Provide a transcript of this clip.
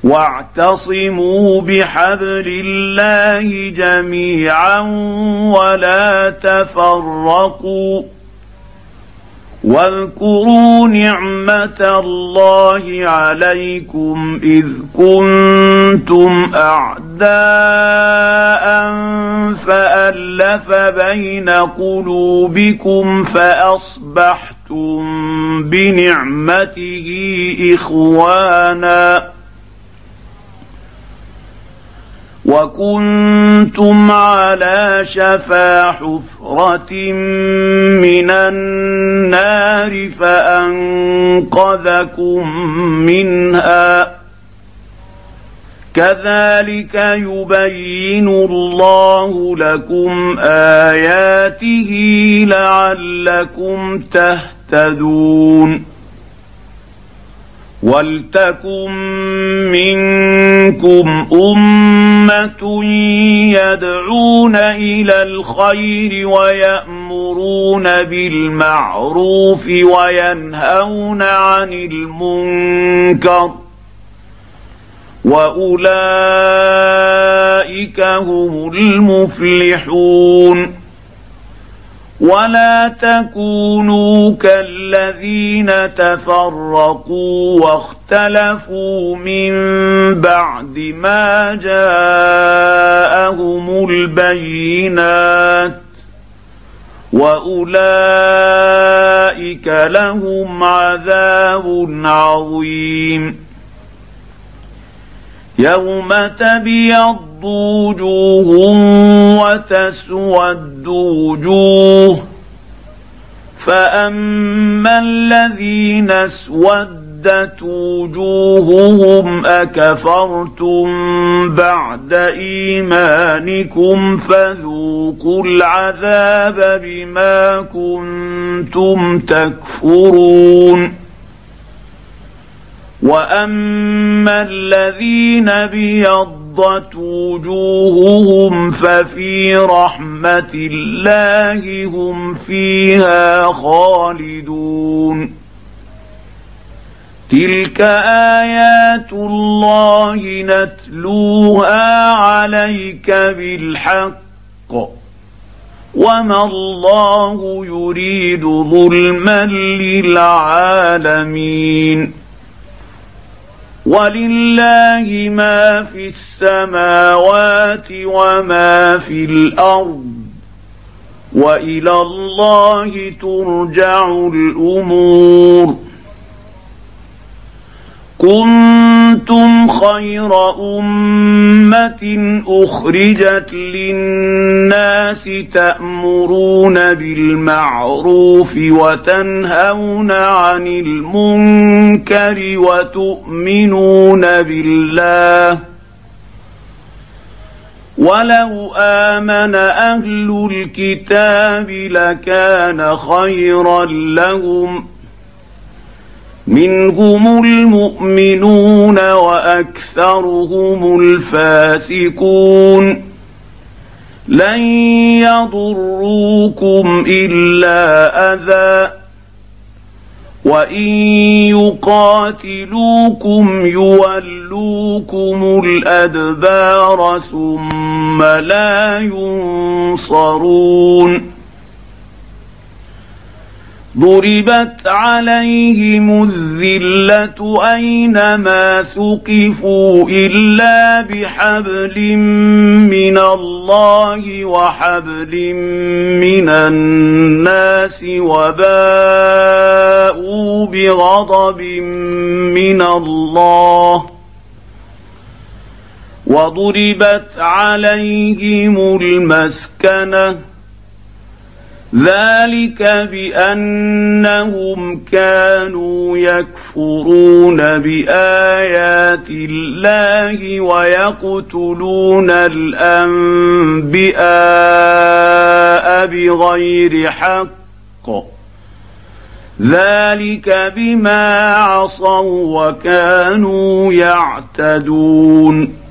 واعتصموا بحبل الله جميعا ولا تفرقوا واذكروا نعمة الله عليكم إذ كنتم أعداء فألف بين قلوبكم فأصبحتم بنعمته إخوانا وكنتم على شفا حفرة من النار فأنقذكم منها كذلك يبين الله لكم آياته لعلكم تهتدون ولتكن منكم أمة يدعون إلى الخير ويأمرون بالمعروف وينهون عن المنكر وأولئك هم المفلحون ولا تكونوا كالذين تفرقوا واختلفوا من بعد ما جاءهم البينات وأولئك لهم عذاب عظيم يوم تبيض وجوه وتسود وجوه فأما الذين اسودت وجوههم أكفرتم بعد إيمانكم فذوقوا العذاب بما كنتم تكفرون وأما الذين ابيضت وجوههم ففي رحمة الله هم فيها خالدون تلك آيات الله نتلوها عليك بالحق وما الله يريد ظلما للعالمين ولله ما في السماوات وما في الأرض وإلى الله ترجع الأمور كنتم خير أمة أخرجت للناس تأمرون بالمعروف وتنهون عن المنكر وتؤمنون بالله ولو آمن أهل الكتاب لكان خيرا لهم منهم المؤمنون وأكثرهم الفاسقون لن يضروكم إلا أذى وإن يقاتلوكم يولوكم الأدبار ثم لا ينصرون ضربت عليهم الذلة أينما ثقفوا إلا بحبل من الله وحبل من الناس وباءوا بغضب من الله وضربت عليهم المسكنة ذلك بأنهم كانوا يكفرون بآيات الله ويقتلون الأنبياء بغير حق ذلك بما عصوا وكانوا يعتدون